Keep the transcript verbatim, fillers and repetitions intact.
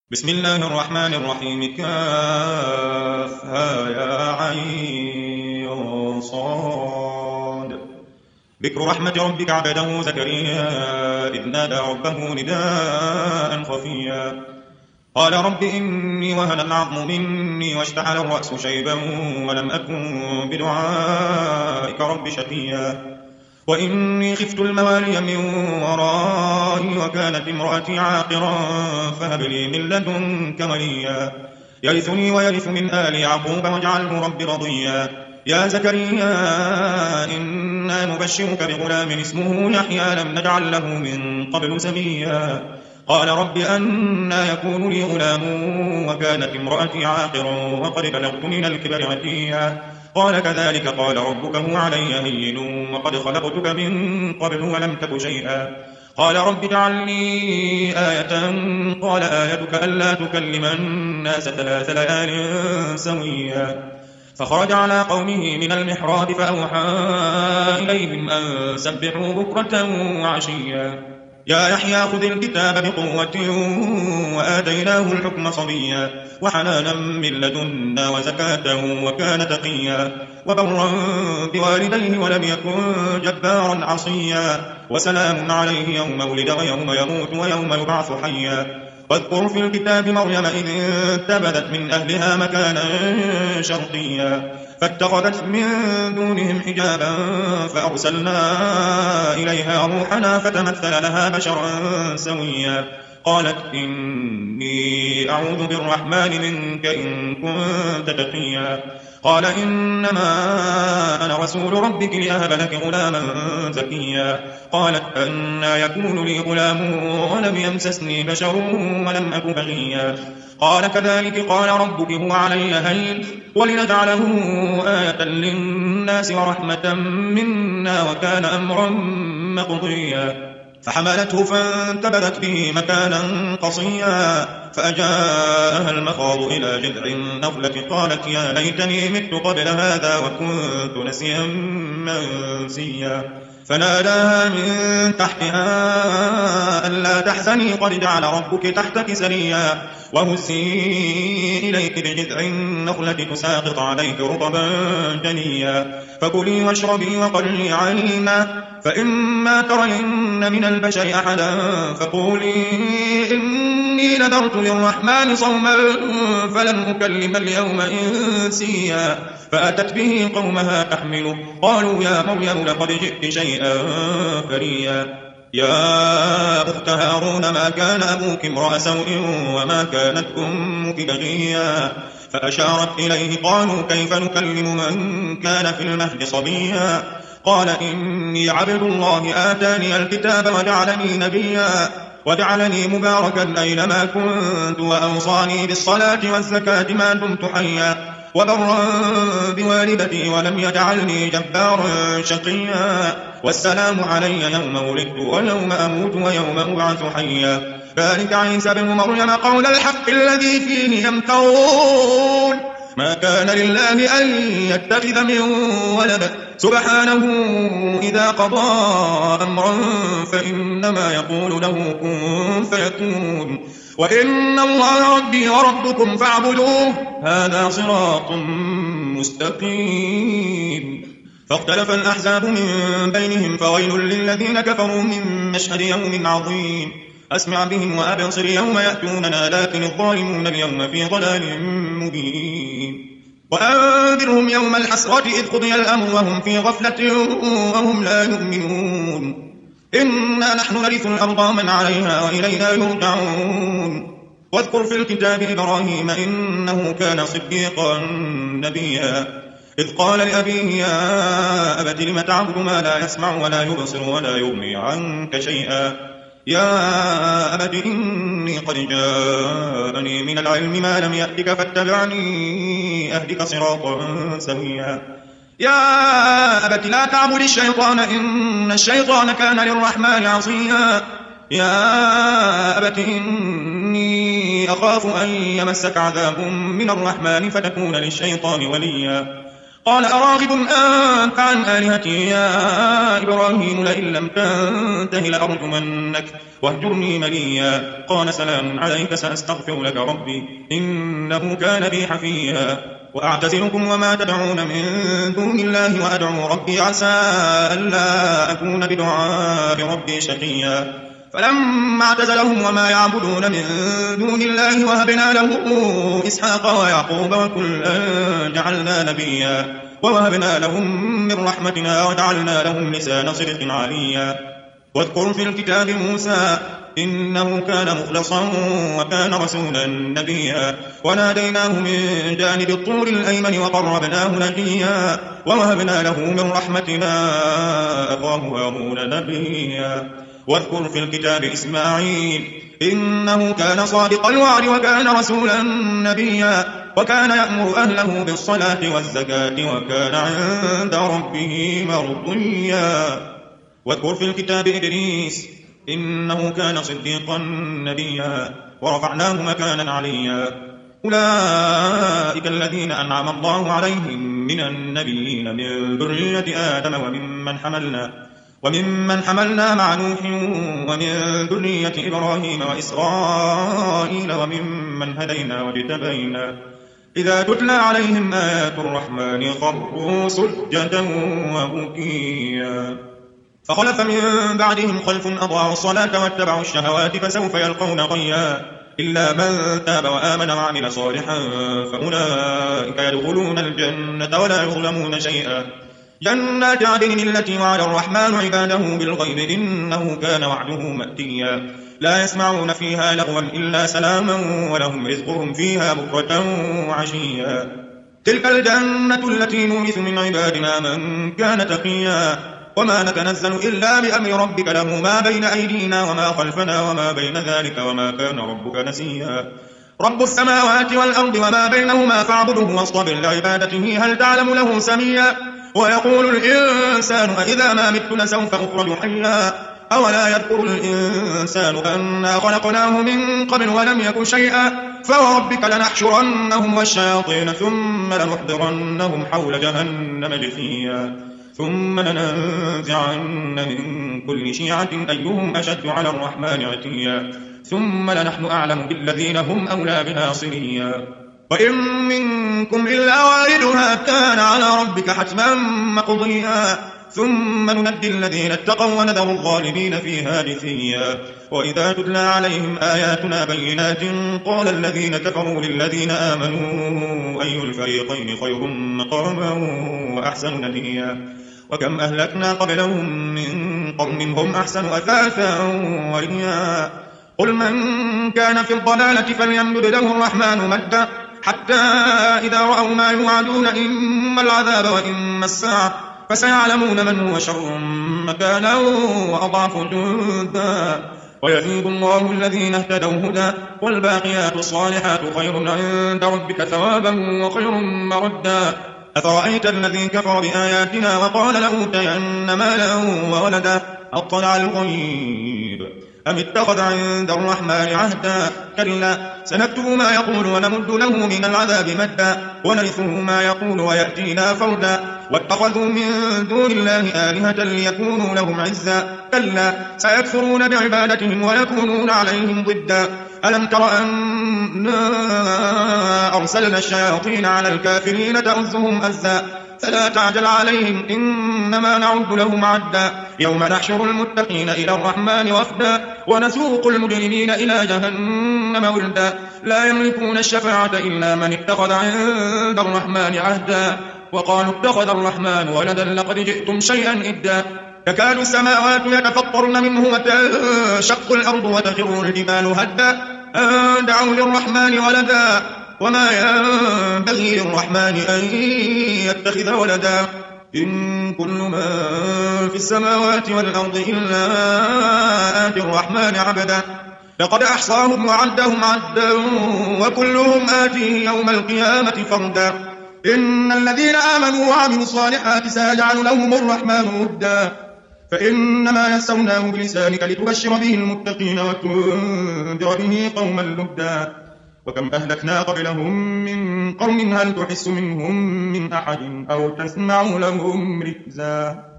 بسم الله الرحمن الرحيم. كافها يا عين صاد. ذكر رحمة ربك عبده زكريا إذ نادى ربه نداء خفيا قال رب إني وهن العظم مني واشتعل الرأس شيبا ولم أكن بدعائك رب شقيا وإني خفت الموالي من ورائي وكانت امرأتي عاقرا فهب لي من لدنك وليا يرثني ويرث من آل يعقوب واجعله رب رضيا يا زكريا إنا نبشرك بغلام اسمه يحيى لم نجعل له من قبل سميا قال رب أنى يكون لي غلام وكانت امرأتي عاقرا وقد بلغت من الكبر عتيا قال كذلك قال ربك هو علي هين وقد خلقتك من قبل ولم تك شيئا قال رب اجعل لي آية قال آيتك ألا تكلم الناس ثلاث ليال سويا فخرج على قومه من المحراب فأوحى إليهم أن سبحوا بكرة وعشيا يا يحيى خذ الكتاب بقوة وآتيناه الحكم صبيا وحنانا من لدنا وزكاة وكان تقيا وبرا بوالديه ولم يكن جبارا عصيا وسلام عليه يوم ولد ويوم يموت ويوم يبعث حيا واذكر في الكتاب مريم إذ انتبذت من أهلها مكانا شرقيا فاتخذت من دونهم حجابا فأرسلنا إليها روحنا فتمثل لها بشرا سويا قالت إني أعوذ بالرحمن منك إن كنت تقيا قال إنما أنا رسول ربك لأهب لك غلاما زكيا قالت أنى يكون لي غلام ولم يمسسني بشر ولم أك بغيا قال كذلك قال ربك هو علي هين ولنجعله آية للناس ورحمة منا وكان أمرا مقضيا فحملته فانتبذت به مكانا قصيا فأجاءها المخاض إلى جذع النخلة قالت يا ليتني مت قبل هذا وكنت نسيا منسيا فناداها من تحتها ألا تحزني قد جعل ربك تحتك سريا وهزي إليك بجذع النخلة تساقط عليك رطبا جنيا فكلي واشربي وقري عينا فإما ترين من البشر أحدا فقولي إني نذرت للرحمن صوما فلن أكلم اليوم إنسيا فأتت به قومها تحمله قالوا يا مريم لقد جئت شيئا فريا يا أخت هارون ما كان أبوك امرأ سوء وما كانت أمك بغيا فأشارت إليه قالوا كيف نكلم من كان في المهد صبيا قال إني عبد الله آتاني الكتاب وجعلني نبيا وجعلني مباركا أينما كنت وأوصاني بالصلاة والزكاة ما دمت حيا وبرا بوالدتي ولم يجعلني جبارا شقيا والسلام علي يوم ولدت ويوم أموت ويوم أبعث حيا ذلك عيسى بن مريم قول الحق الذي فيه يمترون ما كان لله أن يتخذ من ولد سبحانه إذا قضى أمرا فإنما يقول له كن فيكون وإن الله ربي وربكم فاعبدوه هذا صراط مستقيم فاختلف الأحزاب من بينهم فويل للذين كفروا من مشهد يوم عظيم أسمع بهم وأبصر يوم يأتوننا لكن الظالمون اليوم في ضلال مبين وأنذرهم يوم الحسرة إذ قضي الأمر وهم في غفلة وهم لا يؤمنون إنا نحن نرث الأرض ومن عليها وإلينا يرجعون واذكر في الكتاب إبراهيم إنه كان صديقا نبيا إذ قال لأبيه يا أبت لم تعبد ما لا يسمع ولا يبصر ولا يغني عنك شيئا يا أبت إني قد جاءني من العلم ما لم يأتك فاتبعني أهدك صراطا سويا يا أبت لا تعبد الشيطان إن الشيطان كان للرحمن عصيا يا أبت إني أخاف أن يمسك عذاب من الرحمن فتكون للشيطان وليا قال أراغب أنت عن آلهتي يا إبراهيم لئن لم تنته لأرجمنك واهجرني مليا قال سلام عليك سأستغفر لك ربي إنه كان بي حفيا وأعتزلكم وما تدعون من دون الله وأدعو ربي عسى ألا أكون بدعاء ربي شقيا فلما اعتزلهم وما يعبدون من دون الله وهبنا له إسحاق ويعقوب وكلا جعلنا نبيا ووهبنا لهم من رحمتنا وجعلنا لهم لسان صدق عليا واذكر في الكتاب موسى إنه كان مخلصا وكان رسولا نبيا وناديناه من جانب الطور الأيمن وقربناه نجيا ووهبنا له من رحمتنا أخاه هارون نبيا واذكر في الكتاب إسماعيل إنه كان صادق الوعد وكان رسولا نبيا وكان يأمر أهله بالصلاة والزكاة وكان عند ربه مرضيا واذكر في الكتاب إدريس إنه كان صديقا نبيا ورفعناه مكانا عليا أولئك الذين أنعم الله عليهم من النبيين من ذرية آدم وممن حملنا وممن حملنا مع نوح ومن ذرية إبراهيم وإسرائيل وممن هدينا واجتبينا إذا تتلى عليهم آيات الرحمن خروا سجدا وبكيا فخلف من بعدهم خلف أضاعوا الصلاة واتبعوا الشهوات فسوف يلقون غيا إلا من تاب وآمن وعمل صالحا فأولئك يدخلون الجنة ولا يظلمون شيئا جنات عدن التي وعد الرحمن عباده بالغيب إنه كان وعده مأتيا لا يسمعون فيها لغوا إلا سلاما ولهم رزقهم فيها بكرة وعشيا تلك الجنة التي نورث من عبادنا من كان تقيا وما نتنزل إلا بأمر ربك له ما بين أيدينا وما خلفنا وما بين ذلك وما كان ربك نسيا رب السماوات والأرض وما بينهما فاعبده واصطبر لعبادته هل تعلم له سميا ويقول الإنسان أإذا ما مت لسوف أخرج حيا أولا يذكر الإنسان أنا خلقناه من قبل ولم يك شيئا فوربك لنحشرنهم والشياطين ثم لنحضرنهم حول جهنم جثيا ثم لننزعن من كل شيعة أيهم أشد على الرحمن عتيا ثم لنحن أعلم بالذين هم أولى بها صليا وإن منكم إلا واردها كان على ربك حتما مقضيا ثم ننجي الذين اتقوا ونذر الظالمين فيها جثيا وإذا تتلى عليهم آياتنا بينات قال الذين كفروا للذين آمنوا أي الفريقين خير مقاما وأحسن نديا وكم أهلكنا قبلهم من قرن هم أحسن أثاثا ورئيا قل من كان في الضلالة فليمدد له الرحمن مدا حتى إذا رأوا ما يوعدون إما العذاب وإما الساعة فسيعلمون من هو شر مكانا وأضعف جندا ويزيد الله الذين اهتدوا هدى والباقيات الصالحات خير عند ربك ثوابا وخير مردا أفرأيت الذي كفر بآياتنا وقال لأوتين مالا وولدا أطلع الغيب أم اتخذ عند الرحمن عهدا كلا سنكتب ما يقول ونمد له من العذاب مدا ونرثه ما يقول ويأتينا فردا واتخذوا من دون الله آلهة ليكونوا لهم عزا كلا سيكفرون بعبادتهم ويكونون عليهم ضدا ألم تر أنا أرسلنا الشياطين على الكافرين تؤزهم أزا فلا تعجل عليهم إنما نعد لهم عدا يوم نحشر المتقين إلى الرحمن وفدا ونسوق المجرمين إلى جهنم وردا لا يملكون الشفاعة إلا من اتخذ عند الرحمن عهدا وقالوا اتخذ الرحمن ولدا لقد جئتم شيئا إدا تكاد السماوات يتفطرن منه وتنشق الأرض وتخر الجبال هدا أن دعوا للرحمن ولدا وما ينبغي للرحمن أن يتخذ ولدا إن كل من في السماوات والأرض إلا آتي الرحمن عبدا لقد أحصاهم وعدهم عدا وكلهم آتيه يوم القيامة فردا إن الذين آمنوا وعملوا الصالحات سيجعل لهم الرحمن ودا فإنما يسرناه بلسانك لتبشر به المتقين وتنذر به قوما لدا وكم أهلكنا قبلهم من قوم هل تحس منهم من أحد أو تسمع لهم ركزا